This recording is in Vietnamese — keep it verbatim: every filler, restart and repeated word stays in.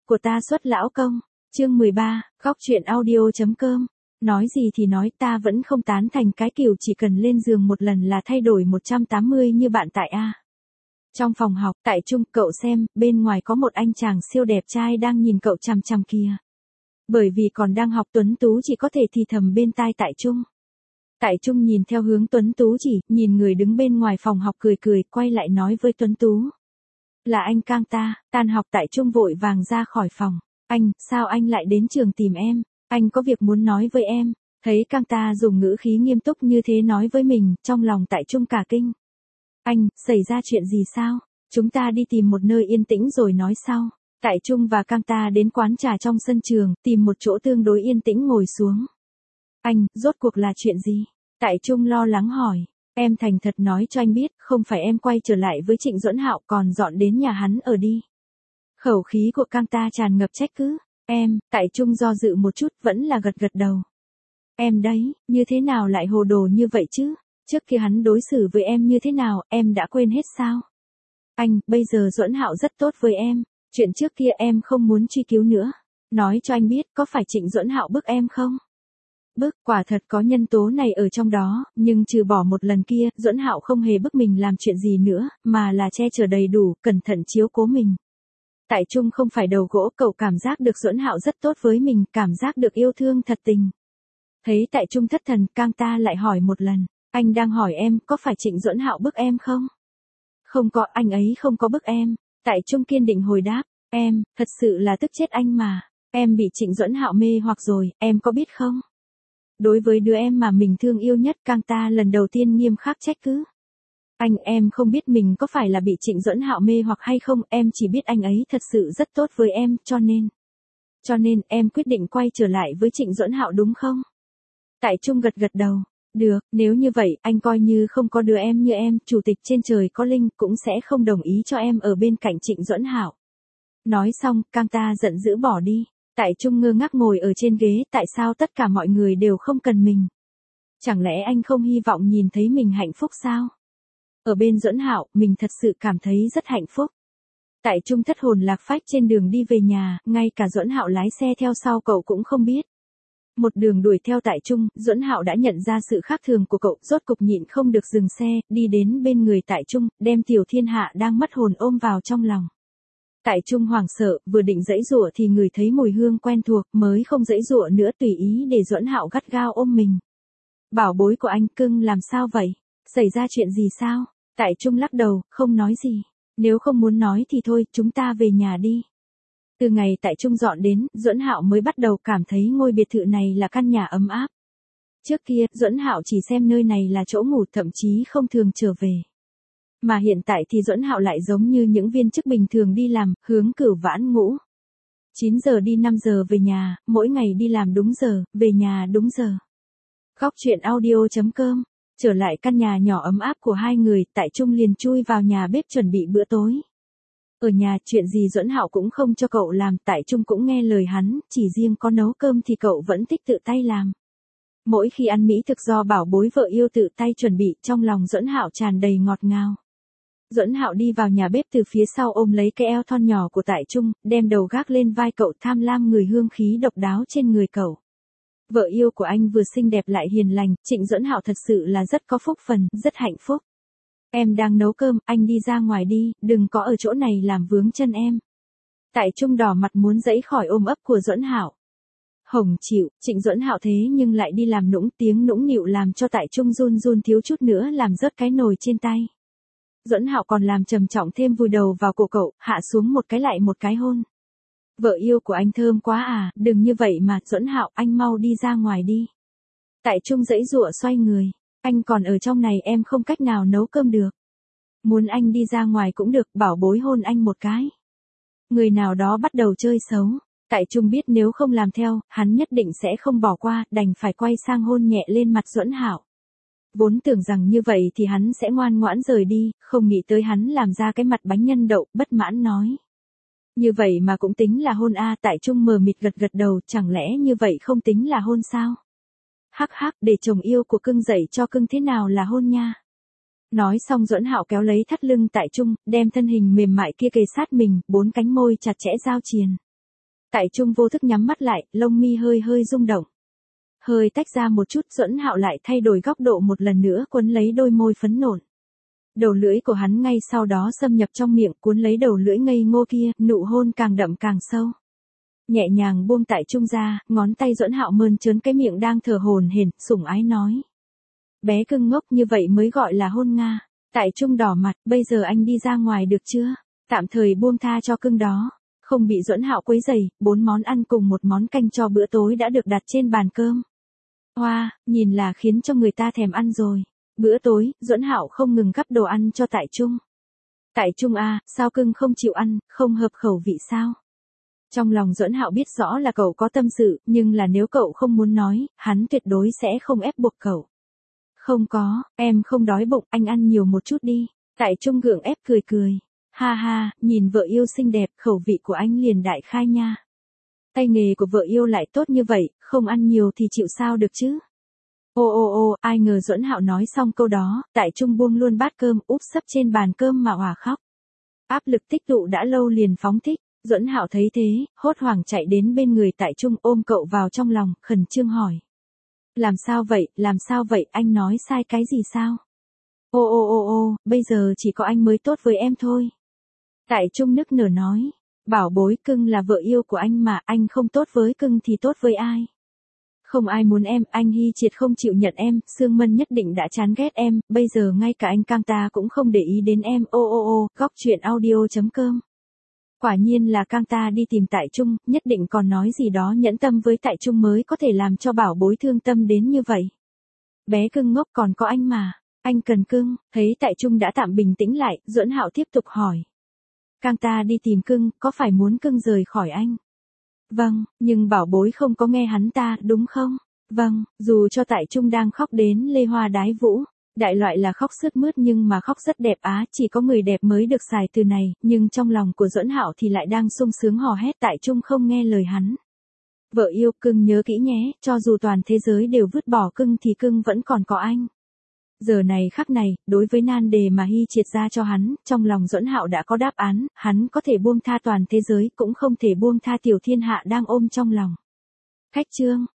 của ta xuất lão công. Chương mười ba, góc truyện audio chấm com. Nói gì thì nói, ta vẫn không tán thành cái kiểu chỉ cần lên giường một lần là thay đổi một trăm tám mươi như bạn tại A. Trong phòng học, tại Trung, cậu xem, bên ngoài có một anh chàng siêu đẹp trai đang nhìn cậu chằm chằm kìa. Bởi vì còn đang học Tuấn Tú chỉ có thể thì thầm bên tai tại Trung. Tại Trung nhìn theo hướng Tuấn Tú chỉ, nhìn người đứng bên ngoài phòng học cười cười, quay lại nói với Tuấn Tú. Là anh Cang ta. Tan học tại Trung vội vàng ra khỏi phòng. Anh, sao anh lại đến trường tìm em? Anh có việc muốn nói với em. Thấy Cang ta dùng ngữ khí nghiêm túc như thế nói với mình, trong lòng tại Trung cả kinh. Anh, xảy ra chuyện gì sao? Chúng ta đi tìm một nơi yên tĩnh rồi nói sau. Tại Trung và Cang ta đến quán trà trong sân trường, tìm một chỗ tương đối yên tĩnh ngồi xuống. Anh, rốt cuộc là chuyện gì? Tại Trung lo lắng hỏi. Em thành thật nói cho anh biết, không phải em quay trở lại với Trịnh Duẫn Hạo còn dọn đến nhà hắn ở đi. Khẩu khí của Cang ta tràn ngập trách cứ. Em, tại Trung do dự một chút vẫn là gật gật đầu. Em đấy, như thế nào lại hồ đồ như vậy chứ? Trước kia hắn đối xử với em như thế nào, em đã quên hết sao? Anh, bây giờ Duẫn Hạo rất tốt với em. Chuyện trước kia em không muốn truy cứu nữa. Nói cho anh biết, có phải Trịnh Duẫn Hạo bức em không? Bức, quả thật có nhân tố này ở trong đó, nhưng trừ bỏ một lần kia, Duẫn Hạo không hề bức mình làm chuyện gì nữa, mà là che chở đầy đủ, cẩn thận chiếu cố mình. Tại Trung không phải đầu gỗ, cậu cảm giác được Duẫn Hạo rất tốt với mình, cảm giác được yêu thương thật tình. Thấy tại Trung thất thần, Cang ta lại hỏi một lần, anh đang hỏi em, có phải Trịnh Duẫn Hạo bức em không? Không có, anh ấy không có bức em. Tại Trung kiên định hồi đáp, em, thật sự là tức chết anh mà. Em bị Trịnh Duẫn Hạo mê hoặc rồi, em có biết không? Đối với đứa em mà mình thương yêu nhất, Cang ta lần đầu tiên nghiêm khắc trách cứ. Anh, em không biết mình có phải là bị Trịnh Duẫn Hạo mê hoặc hay không, em chỉ biết anh ấy thật sự rất tốt với em, cho nên. Cho nên, em quyết định quay trở lại với Trịnh Duẫn Hạo đúng không? Tại Trung gật gật đầu. Được, nếu như vậy, anh coi như không có đứa em như em, chủ tịch trên trời có linh cũng sẽ không đồng ý cho em ở bên cạnh Trịnh Duẫn Hạo. Nói xong, Cang ta giận dữ bỏ đi. Tại Trung ngơ ngác ngồi ở trên ghế, tại sao tất cả mọi người đều không cần mình? Chẳng lẽ anh không hy vọng nhìn thấy mình hạnh phúc sao? Ở bên Duẫn Hạo, mình thật sự cảm thấy rất hạnh phúc. Tại Trung thất hồn lạc phách trên đường đi về nhà, ngay cả Duẫn Hạo lái xe theo sau cậu cũng không biết. Một đường đuổi theo tại Trung, Duẫn Hạo đã nhận ra sự khác thường của cậu, rốt cục nhịn không được dừng xe, đi đến bên người tại Trung, đem Tiểu Thiên Hạ đang mất hồn ôm vào trong lòng. Tại Trung hoảng sợ, vừa định giãy giụa thì người thấy mùi hương quen thuộc, mới không giãy giụa nữa tùy ý để Duẫn Hạo gắt gao ôm mình. Bảo bối của anh cưng làm sao vậy? Xảy ra chuyện gì sao? Tại Trung lắc đầu, không nói gì. Nếu không muốn nói thì thôi, chúng ta về nhà đi. Từ ngày tại Trung dọn đến, Duẫn Hạo mới bắt đầu cảm thấy ngôi biệt thự này là căn nhà ấm áp. Trước kia, Duẫn Hạo chỉ xem nơi này là chỗ ngủ, thậm chí không thường trở về. Mà hiện tại thì Duẫn Hạo lại giống như những viên chức bình thường đi làm, hướng Cửu Vãn ngũ. chín giờ đi năm giờ về nhà, mỗi ngày đi làm đúng giờ, về nhà đúng giờ. Góc truyện audio chấm com. Trở lại căn nhà nhỏ ấm áp của hai người, tại Trung liền chui vào nhà bếp chuẩn bị bữa tối. Ở nhà, chuyện gì Duẫn Hạo cũng không cho cậu làm, tại Trung cũng nghe lời hắn, chỉ riêng có nấu cơm thì cậu vẫn thích tự tay làm. Mỗi khi ăn mỹ thực do bảo bối vợ yêu tự tay chuẩn bị, trong lòng Duẫn Hạo tràn đầy ngọt ngào. Duẫn Hạo đi vào nhà bếp từ phía sau ôm lấy cái eo thon nhỏ của tại Trung, đem đầu gác lên vai cậu, tham lam người hương khí độc đáo trên người cậu. Vợ yêu của anh vừa xinh đẹp lại hiền lành, Trịnh Duẫn Hạo thật sự là rất có phúc phần, rất hạnh phúc. Em đang nấu cơm, anh đi ra ngoài đi, đừng có ở chỗ này làm vướng chân em. Tại Trung đỏ mặt muốn giãy khỏi ôm ấp của Duẫn Hạo. Hồng chịu, Trịnh Duẫn Hạo thế nhưng lại đi làm nũng, tiếng nũng nịu làm cho tại Trung run run thiếu chút nữa làm rớt cái nồi trên tay. Duẫn Hạo còn làm trầm trọng thêm vùi đầu vào cổ cậu, hạ xuống một cái lại một cái hôn. Vợ yêu của anh thơm quá à, đừng như vậy mà, Duẫn Hạo, anh mau đi ra ngoài đi. Tại Trung giãy giụa xoay người, anh còn ở trong này em không cách nào nấu cơm được. Muốn anh đi ra ngoài cũng được, bảo bối hôn anh một cái. Người nào đó bắt đầu chơi xấu, tại Trung biết nếu không làm theo, hắn nhất định sẽ không bỏ qua, đành phải quay sang hôn nhẹ lên mặt Duẫn Hạo. Vốn tưởng rằng như vậy thì hắn sẽ ngoan ngoãn rời đi, không nghĩ tới hắn làm ra cái mặt bánh nhân đậu, bất mãn nói. Như vậy mà cũng tính là hôn a, tại Trung mờ mịt gật gật đầu, chẳng lẽ như vậy không tính là hôn sao? Hắc hắc, để chồng yêu của cưng dạy cho cưng thế nào là hôn nha. Nói xong Duẫn Hạo kéo lấy thắt lưng tại Trung, đem thân hình mềm mại kia kề sát mình, bốn cánh môi chặt chẽ giao triền. Tại Trung vô thức nhắm mắt lại, lông mi hơi hơi rung động. Hơi tách ra một chút, Duẫn Hạo lại thay đổi góc độ một lần nữa cuốn lấy đôi môi phấn nộn. Đầu lưỡi của hắn ngay sau đó xâm nhập trong miệng, cuốn lấy đầu lưỡi ngây ngô kia, nụ hôn càng đậm càng sâu. Nhẹ nhàng buông Tại Trung ra, ngón tay Duẫn Hạo mơn trớn cái miệng đang thở hổn hển, sủng ái nói. Bé cưng ngốc, như vậy mới gọi là hôn Nga. Tại Trung đỏ mặt, bây giờ anh đi ra ngoài được chưa? Tạm thời buông tha cho cưng đó. Không bị Duẫn Hạo quấy rầy, bốn món ăn cùng một món canh cho bữa tối đã được đặt trên bàn cơm. Hoa, nhìn là khiến cho người ta thèm ăn rồi. Bữa tối, Duẫn Hạo không ngừng gắp đồ ăn cho Tại Trung. Tại Trung à, sao cưng không chịu ăn, không hợp khẩu vị sao? Trong lòng Duẫn Hạo biết rõ là cậu có tâm sự, nhưng là nếu cậu không muốn nói, hắn tuyệt đối sẽ không ép buộc cậu. Không có, em không đói bụng, anh ăn nhiều một chút đi. Tại Trung gượng ép cười cười. Ha ha, nhìn vợ yêu xinh đẹp, khẩu vị của anh liền đại khai nha. Tay nghề của vợ yêu lại tốt như vậy, không ăn nhiều thì chịu sao được chứ? Ô ô ô, ai ngờ Duẫn Hạo nói xong câu đó, Tại Trung buông luôn bát cơm úp sấp trên bàn cơm mà òa khóc. Áp lực tích tụ đã lâu liền phóng thích, Duẫn Hạo thấy thế, hốt hoảng chạy đến bên người Tại Trung ôm cậu vào trong lòng, khẩn trương hỏi. Làm sao vậy, làm sao vậy, anh nói sai cái gì sao? Ô ô ô ô, bây giờ chỉ có anh mới tốt với em thôi. Tại Trung nức nở nói, bảo bối, cưng là vợ yêu của anh mà, anh không tốt với cưng thì tốt với ai? Không ai muốn em, anh Hy Triệt không chịu nhận em, Sương Mân nhất định đã chán ghét em, bây giờ ngay cả anh Cang ta cũng không để ý đến em, ô ô ô, góc truyện audio chấm com. Quả nhiên là Cang ta đi tìm Tại Trung, nhất định còn nói gì đó nhẫn tâm với Tại Trung mới có thể làm cho bảo bối thương tâm đến như vậy. Bé cưng ngốc, còn có anh mà, anh cần cưng. Thấy Tại Trung đã tạm bình tĩnh lại, Duẫn Hạo tiếp tục hỏi. Cang ta đi tìm cưng, có phải muốn cưng rời khỏi anh? Vâng, nhưng bảo bối không có nghe hắn ta, đúng không? Vâng, dù cho Tại Trung đang khóc đến lê hoa đái vũ. Đại loại là khóc sướt mướt nhưng mà khóc rất đẹp á, chỉ có người đẹp mới được xài từ này, nhưng trong lòng của Duẫn Hạo thì lại đang sung sướng hò hét. Tại Trung không nghe lời hắn. Vợ yêu, cưng nhớ kỹ nhé, cho dù toàn thế giới đều vứt bỏ cưng thì cưng vẫn còn có anh. Giờ này khắc này, đối với nan đề mà Hy Triệt ra cho hắn, trong lòng Duẫn Hạo đã có đáp án, hắn có thể buông tha toàn thế giới, cũng không thể buông tha tiểu thiên hạ đang ôm trong lòng. Khách trương